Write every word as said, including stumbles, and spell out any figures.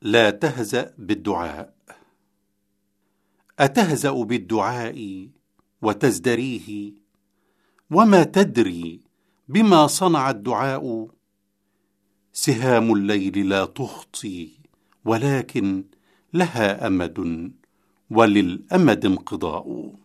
لا تهزأ بالدعاء. أتهزأ بالدعاء وتزدريه وما تدري بما صنع الدعاء؟ سهام الليل لا تخطي ولكن لها أمد وللأمد انقضاء.